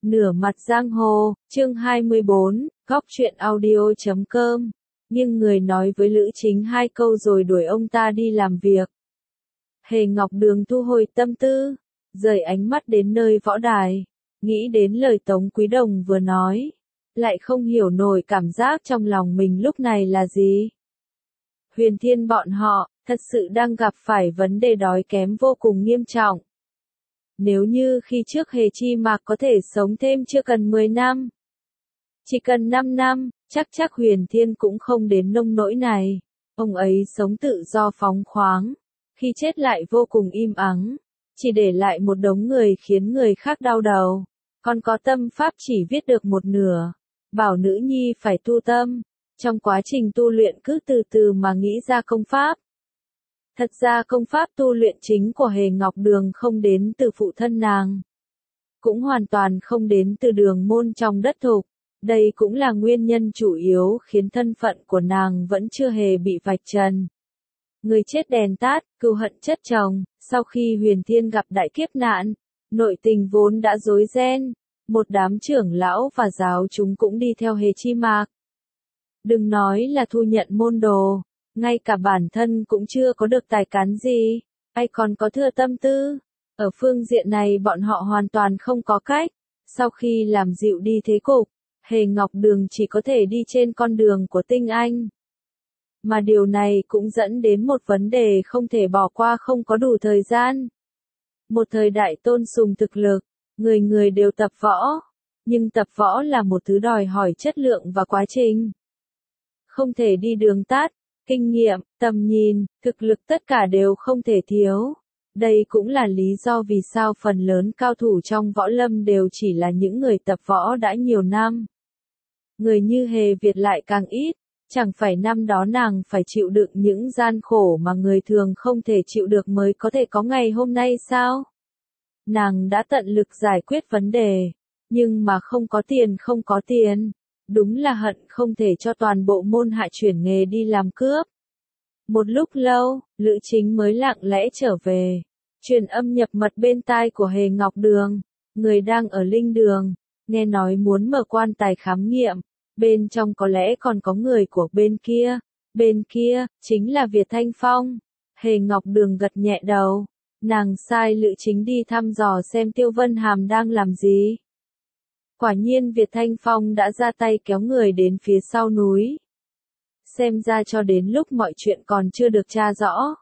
Nửa mặt giang hồ, chương 24, góc truyện audio.com. Nhưng người nói với Lữ Chính hai câu rồi đuổi ông ta đi làm việc. Hề Ngọc Đường thu hồi tâm tư, rời ánh mắt đến nơi võ đài, nghĩ đến lời Tống Quý Đồng vừa nói, lại không hiểu nổi cảm giác trong lòng mình lúc này là gì. Huyền Thiên bọn họ, thật sự đang gặp phải vấn đề đói kém vô cùng nghiêm trọng. Nếu như khi trước Hề Chi Mạc có thể sống thêm chưa cần 10 năm, chỉ cần 5 năm, chắc Huyền Thiên cũng không đến nông nỗi này. Ông ấy sống tự do phóng khoáng, khi chết lại vô cùng im ắng, chỉ để lại một đống người khiến người khác đau đầu. Còn có tâm pháp chỉ viết được một nửa, bảo nữ nhi phải tu tâm, trong quá trình tu luyện cứ từ từ mà nghĩ ra công pháp. Thật ra công pháp tu luyện chính của Hề Ngọc Đường không đến từ phụ thân nàng, cũng hoàn toàn không đến từ đường môn trong đất thục. Đây cũng là nguyên nhân chủ yếu khiến thân phận của nàng vẫn chưa hề bị vạch trần. Người chết đèn tắt, cừu hận chất chồng, sau khi Huyền Thiên gặp đại kiếp nạn, nội tình vốn đã rối ren, một đám trưởng lão và giáo chúng cũng đi theo Hề Chi Mạc. Đừng nói là thu nhận môn đồ, ngay cả bản thân cũng chưa có được tài cán gì, ai còn có thừa tâm tư. Ở phương diện này bọn họ hoàn toàn không có cách. Sau khi làm dịu đi thế cục, Hề Ngọc Đường chỉ có thể đi trên con đường của tinh anh. Mà điều này cũng dẫn đến một vấn đề không thể bỏ qua, không có đủ thời gian. Một thời đại tôn sùng thực lực, người người đều tập võ, nhưng tập võ là một thứ đòi hỏi chất lượng và quá trình. Không thể đi đường tắt, kinh nghiệm, tầm nhìn, thực lực tất cả đều không thể thiếu. Đây cũng là lý do vì sao phần lớn cao thủ trong võ lâm đều chỉ là những người tập võ đã nhiều năm. Người như Hề Việt lại càng ít, chẳng phải năm đó nàng phải chịu đựng những gian khổ mà người thường không thể chịu được mới có thể có ngày hôm nay sao? Nàng đã tận lực giải quyết vấn đề, nhưng mà không có tiền, đúng là hận không thể cho toàn bộ môn hạ chuyển nghề đi làm cướp. Một lúc lâu, Lữ Chính mới lặng lẽ trở về, truyền âm nhập mật bên tai của Hề Ngọc Đường, người đang ở linh đường, nghe nói muốn mở quan tài khám nghiệm, bên trong có lẽ còn có người của bên kia, chính là Việt Thanh Phong. Hề Ngọc Đường gật nhẹ đầu, nàng sai Lữ Chính đi thăm dò xem Tiêu Vân Hàm đang làm gì. Quả nhiên Việt Thanh Phong đã ra tay kéo người đến phía sau núi. Xem ra cho đến lúc mọi chuyện còn chưa được tra rõ,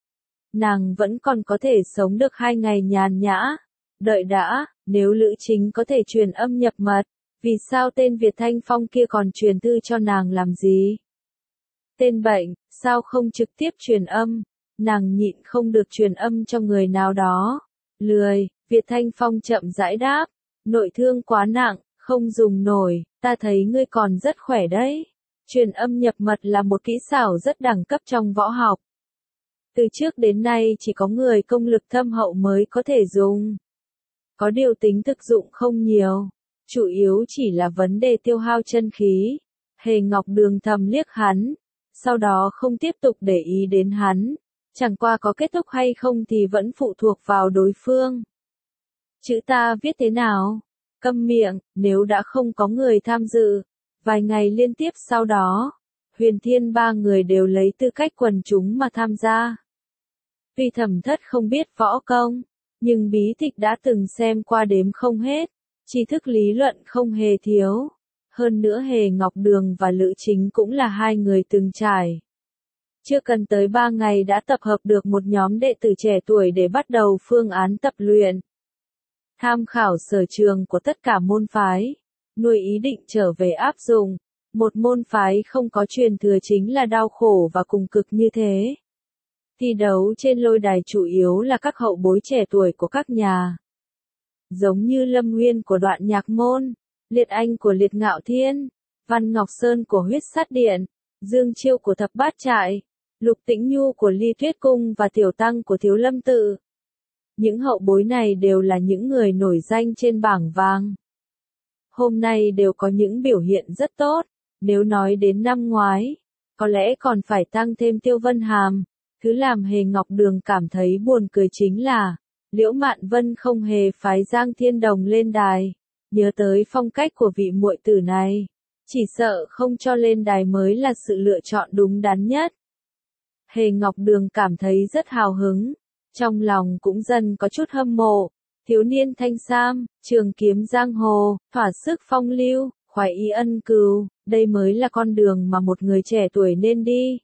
nàng vẫn còn có thể sống được 2 ngày nhàn nhã. Đợi đã, nếu Lữ Chính có thể truyền âm nhập mật, vì sao tên Việt Thanh Phong kia còn truyền thư cho nàng làm gì? Tên bệnh, sao không trực tiếp truyền âm? Nàng nhịn không được truyền âm cho người nào đó. Lười, Việt Thanh Phong chậm rãi đáp, nội thương quá nặng, không dùng nổi, ta thấy ngươi còn rất khỏe đấy. Truyền âm nhập mật là một kỹ xảo rất đẳng cấp trong võ học. Từ trước đến nay chỉ có người công lực thâm hậu mới có thể dùng. Có điều tính thực dụng không nhiều, chủ yếu chỉ là vấn đề tiêu hao chân khí. Hề Ngọc Đường thầm liếc hắn, sau đó không tiếp tục để ý đến hắn. Chẳng qua có kết thúc hay không thì vẫn phụ thuộc vào đối phương. Chữ ta viết thế nào? Câm miệng, nếu đã không có người tham dự. Vài ngày liên tiếp sau đó, Huyền Thiên 3 người đều lấy tư cách quần chúng mà tham gia. Tuy Thẩm Thất không biết võ công, nhưng bí tịch đã từng xem qua đếm không hết, tri thức lý luận không hề thiếu. Hơn nữa Hề Ngọc Đường và Lữ Chính cũng là hai người từng trải. Chưa cần tới 3 ngày đã tập hợp được một nhóm đệ tử trẻ tuổi để bắt đầu phương án tập luyện. Tham khảo sở trường của tất cả môn phái, nuôi ý định trở về áp dụng. Một môn phái không có truyền thừa chính là đau khổ và cùng cực như thế. Thi đấu trên lôi đài chủ yếu là các hậu bối trẻ tuổi của các nhà. Giống như Lâm Nguyên của Đoạn Nhạc Môn, Liệt Anh của Liệt Ngạo Thiên, Văn Ngọc Sơn của Huyết Sát Điện, Dương Chiêu của Thập Bát Trại, Lục Tĩnh Nhu của Ly Tuyết Cung và Tiểu Tăng của Thiếu Lâm Tự. Những hậu bối này đều là những người nổi danh trên bảng vàng. Hôm nay đều có những biểu hiện rất tốt. Nếu nói đến năm ngoái, có lẽ còn phải tăng thêm Tiêu Vân Hàm. Thứ làm Hề Ngọc Đường cảm thấy buồn cười chính là, Liễu Mạn Vân không hề phái Giang Thiên Đồng lên đài. nhớ tới phong cách của vị muội tử này, chỉ sợ không cho lên đài mới là sự lựa chọn đúng đắn nhất. Hề Ngọc Đường cảm thấy rất hào hứng, trong lòng cũng dần có chút hâm mộ, thiếu niên thanh sam, trường kiếm giang hồ, thỏa sức phong lưu, khoái ý ân cừu, đây mới là con đường mà một người trẻ tuổi nên đi.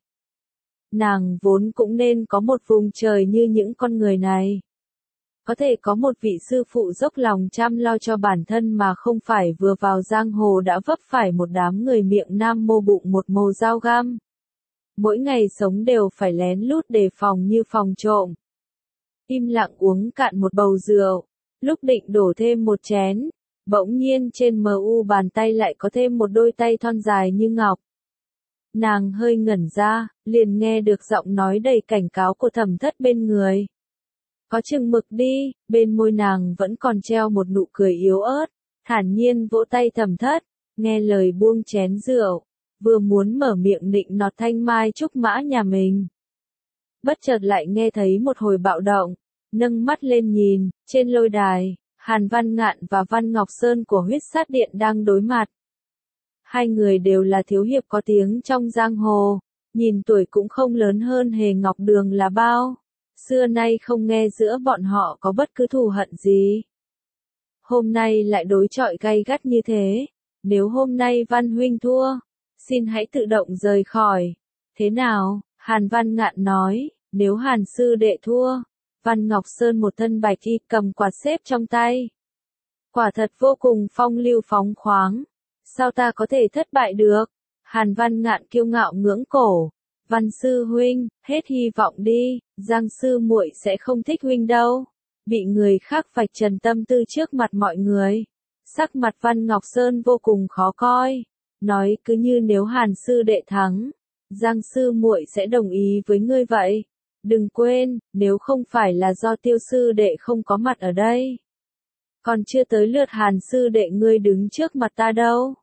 Nàng vốn cũng nên có một vùng trời như những con người này. Có thể có một vị sư phụ dốc lòng chăm lo cho bản thân mà không phải vừa vào giang hồ đã vấp phải một đám người miệng nam mô bụng một mồ dao găm. Mỗi ngày sống đều phải lén lút đề phòng như phòng trộm. Im lặng uống cạn một bầu rượu, lúc định đổ thêm một chén, bỗng nhiên trên mu bàn tay lại có thêm một đôi tay thon dài như ngọc. Nàng hơi ngẩn ra, liền nghe được giọng nói đầy cảnh cáo của Thẩm Thất bên người. Có chừng mực đi, bên môi nàng vẫn còn treo một nụ cười yếu ớt, thản nhiên vỗ tay Thẩm Thất, nghe lời buông chén rượu, vừa muốn mở miệng nịnh nọt thanh mai trúc mã nhà mình. Bất chợt lại nghe thấy một hồi bạo động, nâng mắt lên nhìn, trên lôi đài, Hàn Văn Ngạn và Văn Ngọc Sơn của Huyết Sát Điện đang đối mặt. Hai người đều là thiếu hiệp có tiếng trong giang hồ, nhìn tuổi cũng không lớn hơn Hề Ngọc Đường là bao. Xưa nay không nghe giữa bọn họ có bất cứ thù hận gì. Hôm nay lại đối chọi gay gắt như thế, nếu hôm nay Văn huynh thua, xin hãy tự động rời khỏi. Thế nào? Hàn Văn Ngạn nói, nếu Hàn sư đệ thua, Văn Ngọc Sơn một thân bạch y cầm quạt xếp trong tay. Quả thật vô cùng phong lưu phóng khoáng. Sao ta có thể thất bại được? Hàn Văn Ngạn kiêu ngạo ngưỡng cổ. Văn sư huynh, hết hy vọng đi, Giang sư muội sẽ không thích huynh đâu. Bị người khác vạch trần tâm tư trước mặt mọi người. Sắc mặt Văn Ngọc Sơn vô cùng khó coi. Nói cứ như nếu Hàn sư đệ thắng, Giang sư muội sẽ đồng ý với ngươi vậy. Đừng quên, nếu không phải là do Tiêu sư đệ không có mặt ở đây, còn chưa tới lượt Hàn sư đệ ngươi đứng trước mặt ta đâu.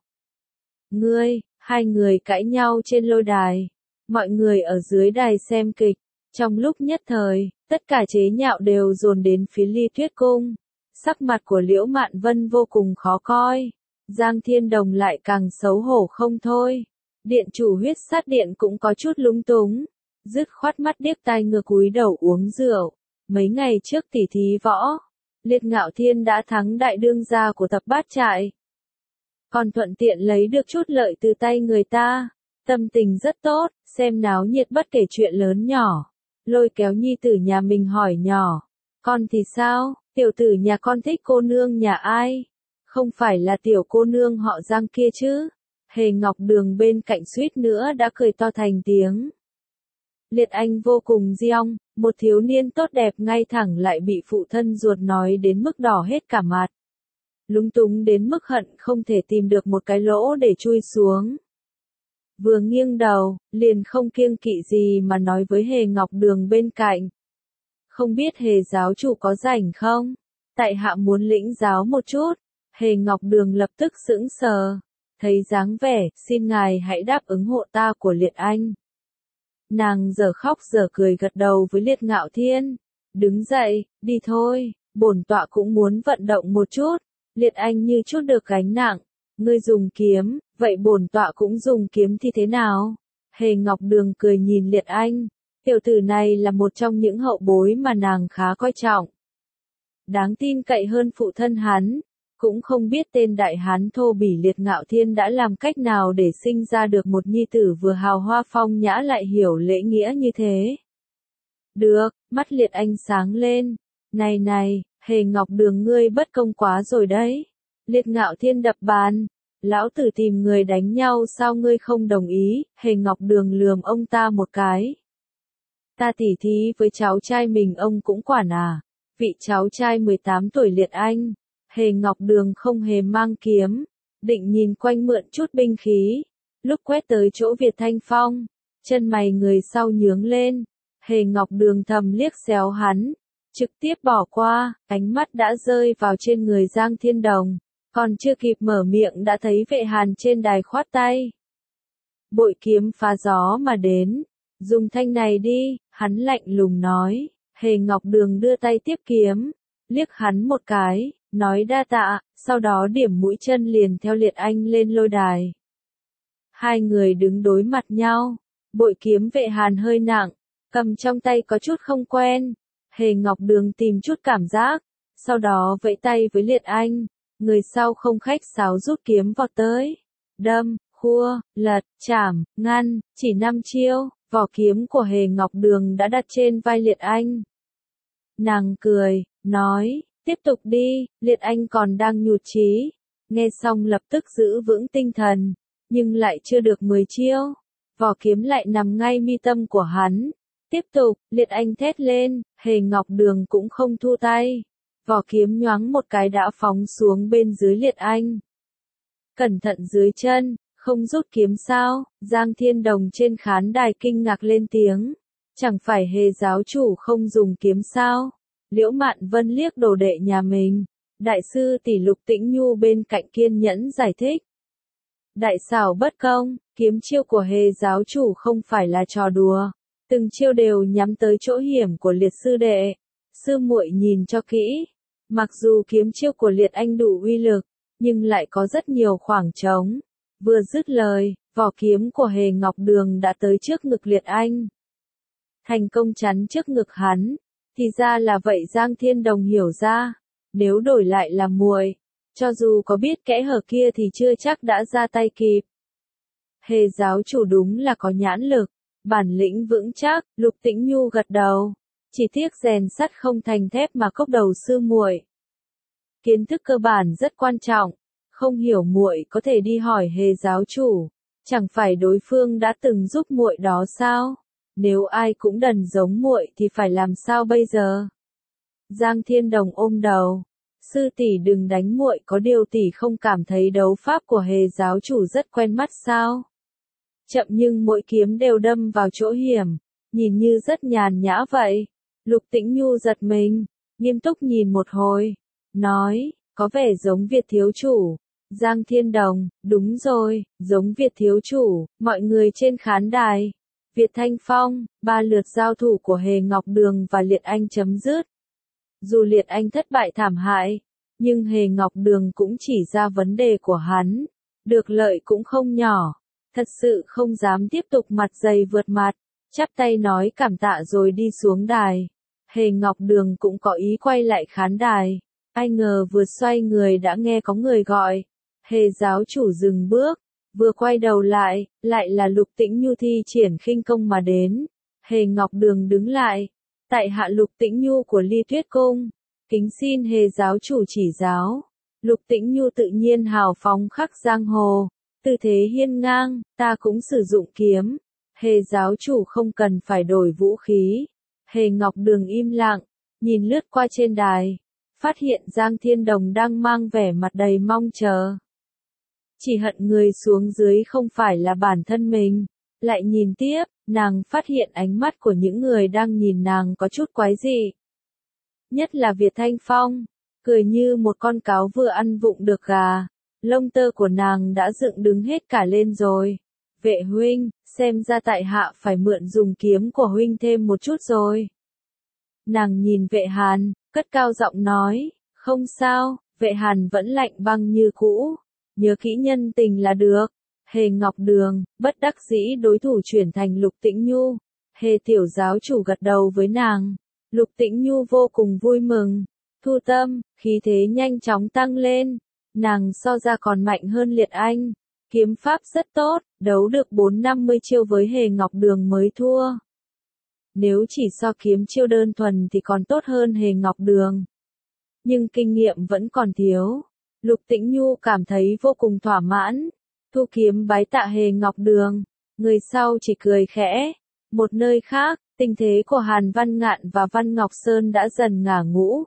Ngươi, hai người cãi nhau trên lôi đài. Mọi người ở dưới đài xem kịch. Trong lúc nhất thời, tất cả chế nhạo đều dồn đến phía Ly Tuyết Cung. Sắc mặt của Liễu Mạn Vân vô cùng khó coi. Giang Thiên Đồng lại càng xấu hổ không thôi. Điện chủ Huyết Sát Điện cũng có chút lúng túng. Dứt khoát mắt điếc tai ngược cúi đầu uống rượu. Mấy ngày trước tỉ thí võ, Liệt Ngạo Thiên đã thắng đại đương gia của Thập Bát Trại. Còn thuận tiện lấy được chút lợi từ tay người ta. Tâm tình rất tốt, xem náo nhiệt bất kể chuyện lớn nhỏ. Lôi kéo nhi tử nhà mình hỏi nhỏ. Con thì sao, tiểu tử nhà con thích cô nương nhà ai? Không phải là tiểu cô nương họ Giang kia chứ? Hề Ngọc Đường bên cạnh suýt nữa đã cười to thành tiếng. Liệt Anh vô cùng diong, một thiếu niên tốt đẹp ngay thẳng lại bị phụ thân ruột nói đến mức đỏ hết cả mặt. Lúng túng đến mức hận không thể tìm được một cái lỗ để chui xuống. Vừa nghiêng đầu, liền không kiêng kỵ gì mà nói với Hề Ngọc Đường bên cạnh. Không biết Hề giáo chủ có rảnh không? Tại hạ muốn lĩnh giáo một chút. Hề Ngọc Đường lập tức sững sờ. Thấy dáng vẻ, xin ngài hãy đáp ứng hộ ta của Liệt Anh. Nàng giờ khóc giờ cười gật đầu với Liệt Ngạo Thiên. Đứng dậy, đi thôi, bổn tọa cũng muốn vận động một chút. Liệt Anh như chút được gánh nặng. Ngươi dùng kiếm, vậy bổn tọa cũng dùng kiếm thì thế nào? Hề Ngọc Đường cười nhìn Liệt Anh. Tiểu tử này là một trong những hậu bối mà nàng khá coi trọng. Đáng tin cậy hơn phụ thân hắn. Cũng không biết tên đại hán thô bỉ Liệt Ngạo Thiên đã làm cách nào để sinh ra được một nhi tử vừa hào hoa phong nhã lại hiểu lễ nghĩa như thế. Được, mắt Liệt Anh sáng lên. Này này, Hề Ngọc Đường ngươi bất công quá rồi đấy. Liệt Ngạo Thiên đập bàn. Lão tử tìm người đánh nhau sao ngươi không đồng ý? Hề Ngọc Đường lườm ông ta một cái. Ta tỉ thí với cháu trai mình ông cũng quản à? Vị cháu trai 18 tuổi Liệt Anh. Hề Ngọc Đường không hề mang kiếm. Định nhìn quanh mượn chút binh khí. Lúc quét tới chỗ Việt Thanh Phong. Chân mày người sau nhướng lên. Hề Ngọc Đường thầm liếc xéo hắn. Trực tiếp bỏ qua, ánh mắt đã rơi vào trên người Giang Thiên Đồng. Còn chưa kịp mở miệng đã thấy Vệ Hàn trên đài khoát tay. Bội kiếm phá gió mà đến. Dùng thanh này đi, hắn lạnh lùng nói. Hề Ngọc Đường đưa tay tiếp kiếm. Liếc hắn một cái, nói đa tạ, sau đó điểm mũi chân liền theo Liệt Anh lên lôi đài. Hai người đứng đối mặt nhau, bội kiếm Vệ Hàn hơi nặng, cầm trong tay có chút không quen. Hề Ngọc Đường tìm chút cảm giác, sau đó vẫy tay với Liệt Anh, người sau không khách sáo rút kiếm vọt tới. Đâm, khua, lật, chảm, ngăn, chỉ 5 chiêu, vỏ kiếm của Hề Ngọc Đường đã đặt trên vai Liệt Anh. Nàng cười, nói, tiếp tục đi. Liệt Anh còn đang nhụt chí, nghe xong lập tức giữ vững tinh thần, nhưng lại chưa được 10 chiêu, vỏ kiếm lại nằm ngay mi tâm của hắn. Tiếp tục, Liệt Anh thét lên, Hề Ngọc Đường cũng không thu tay. Vỏ kiếm nhoáng một cái đã phóng xuống bên dưới Liệt Anh. Cẩn thận dưới chân, không rút kiếm sao? Giang Thiên Đồng trên khán đài kinh ngạc lên tiếng. Chẳng phải Hề giáo chủ không dùng kiếm sao? Liễu Mạn Vân liếc đồ đệ nhà mình. Đại sư tỷ Lục Tĩnh Nhu bên cạnh kiên nhẫn giải thích. Đại xảo bất công, kiếm chiêu của Hề giáo chủ không phải là trò đùa. Từng chiêu đều nhắm tới chỗ hiểm của Liệt sư đệ. Sư muội nhìn cho kỹ. Mặc dù kiếm chiêu của Liệt Anh đủ uy lực, nhưng lại có rất nhiều khoảng trống. Vừa dứt lời, vỏ kiếm của Hề Ngọc Đường đã tới trước ngực Liệt Anh. Thành công chắn trước ngực hắn. Thì ra là vậy. Giang Thiên Đồng hiểu ra. Nếu đổi lại là muội, cho dù có biết kẽ hở kia thì chưa chắc đã ra tay kịp. Hề giáo chủ đúng là có nhãn lực, bản lĩnh vững chắc. Lục Tĩnh Nhu gật đầu. Chỉ tiếc rèn sắt không thành thép mà cốc đầu sư muội. Kiến thức cơ bản rất quan trọng, không hiểu muội có thể đi hỏi Hề giáo chủ, chẳng phải đối phương đã từng giúp muội đó sao? Nếu ai cũng đần giống muội thì phải làm sao bây giờ? Giang Thiên Đồng ôm đầu, sư tỷ đừng đánh muội, có điều tỷ không cảm thấy đấu pháp của Hề giáo chủ rất quen mắt sao? Chậm nhưng mỗi kiếm đều đâm vào chỗ hiểm, nhìn như rất nhàn nhã vậy. Lục Tĩnh Nhu giật mình, nghiêm túc nhìn một hồi, nói, có vẻ giống Việt thiếu chủ. Giang Thiên Đồng, đúng rồi, giống Việt thiếu chủ. Mọi người trên khán đài. Việt Thanh Phong, 3 lượt giao thủ của Hề Ngọc Đường và Liệt Anh chấm dứt. Dù Liệt Anh thất bại thảm hại, nhưng Hề Ngọc Đường cũng chỉ ra vấn đề của hắn. Được lợi cũng không nhỏ. Thật sự không dám tiếp tục mặt dày vượt mặt. Chắp tay nói cảm tạ rồi đi xuống đài. Hề Ngọc Đường cũng có ý quay lại khán đài. Ai ngờ vừa xoay người đã nghe có người gọi. Hề giáo chủ dừng bước, vừa quay đầu lại là Lục Tĩnh Nhu thi triển khinh công mà đến. Hề Ngọc Đường đứng lại, tại hạ Lục Tĩnh Nhu của Ly Tuyết Cung, kính xin Hề giáo chủ chỉ giáo. Lục Tĩnh Nhu tự nhiên hào phóng khắc giang hồ, tư thế hiên ngang, ta cũng sử dụng kiếm. Hề giáo chủ không cần phải đổi vũ khí. Hề Ngọc Đường im lặng, nhìn lướt qua trên đài, phát hiện Giang Thiên Đồng đang mang vẻ mặt đầy mong chờ. Chỉ hận người xuống dưới không phải là bản thân mình. Lại nhìn tiếp, nàng phát hiện ánh mắt của những người đang nhìn nàng có chút quái dị. Nhất là Việt Thanh Phong, cười như một con cáo vừa ăn vụng được gà. Lông tơ của nàng đã dựng đứng hết cả lên rồi. Vệ huynh, xem ra tại hạ phải mượn dùng kiếm của huynh thêm một chút rồi. Nàng nhìn Vệ Hàn, cất cao giọng nói, không sao. Vệ Hàn vẫn lạnh băng như cũ. Nhớ kỹ nhân tình là được. Hề Ngọc Đường, bất đắc dĩ đối thủ chuyển thành Lục Tĩnh Nhu. Hề tiểu giáo chủ gật đầu với nàng. Lục Tĩnh Nhu vô cùng vui mừng. Thu tâm, khí thế nhanh chóng tăng lên. Nàng so ra còn mạnh hơn Liệt Anh. Kiếm pháp rất tốt, đấu được 4-50 chiêu với Hề Ngọc Đường mới thua. Nếu chỉ so kiếm chiêu đơn thuần thì còn tốt hơn Hề Ngọc Đường. Nhưng kinh nghiệm vẫn còn thiếu. Lục Tĩnh Nhu cảm thấy vô cùng thỏa mãn. Thu kiếm bái tạ Hề Ngọc Đường. Người sau chỉ cười khẽ. Một nơi khác, tình thế của Hàn Văn Ngạn và Văn Ngọc Sơn đã dần ngả ngũ.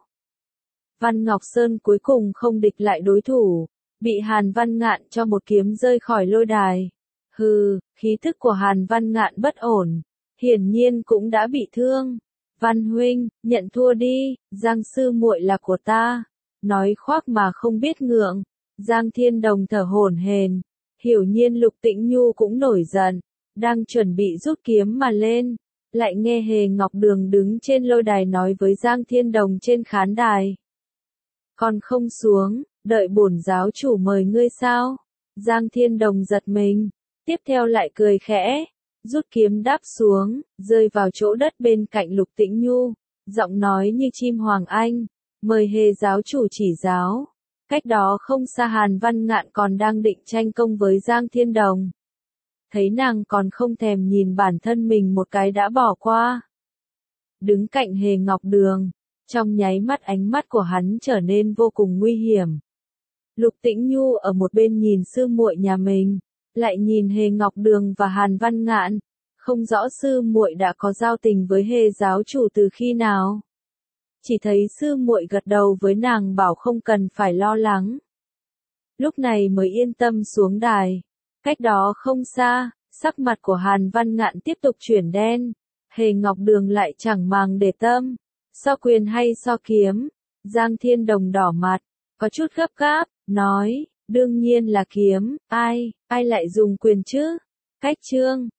Văn Ngọc Sơn cuối cùng không địch lại đối thủ. Bị Hàn Văn Ngạn cho một kiếm rơi khỏi lôi đài. Hừ, khí thức của Hàn Văn Ngạn bất ổn. Hiển nhiên cũng đã bị thương. Văn huynh, nhận thua đi, Giang sư muội là của ta. Nói khoác mà không biết ngượng. Giang Thiên Đồng thở hổn hển. Hiểu nhiên Lục Tĩnh Nhu cũng nổi giận. Đang chuẩn bị rút kiếm mà lên. Lại nghe Hề Ngọc Đường đứng trên lôi đài nói với Giang Thiên Đồng trên khán đài. Còn không xuống, Đợi bổn giáo chủ mời ngươi sao? Giang Thiên Đồng giật mình, tiếp theo lại cười khẽ, rút kiếm đáp xuống, rơi vào chỗ đất bên cạnh Lục Tĩnh Nhu, giọng nói như chim hoàng anh, mời Hề giáo chủ chỉ giáo. Cách đó không xa Hàn Văn Ngạn còn đang định tranh công với Giang Thiên Đồng. Thấy nàng còn không thèm nhìn bản thân mình một cái đã bỏ qua. Đứng cạnh Hề Ngọc Đường, trong nháy mắt ánh mắt của hắn trở nên vô cùng nguy hiểm. Lục Tĩnh Nhu ở một bên nhìn sư muội nhà mình, lại nhìn Hề Ngọc Đường và Hàn Văn Ngạn, không rõ sư muội đã có giao tình với Hề giáo chủ từ khi nào. Chỉ thấy sư muội gật đầu với nàng bảo không cần phải lo lắng. Lúc này mới yên tâm xuống đài. Cách đó không xa, sắc mặt của Hàn Văn Ngạn tiếp tục chuyển đen. Hề Ngọc Đường lại chẳng màng để tâm. So quyền hay so kiếm? Giang Thiên Đồng đỏ mặt, có chút gấp gáp, nói, đương nhiên là kiếm, ai lại dùng quyền chứ? Cách chương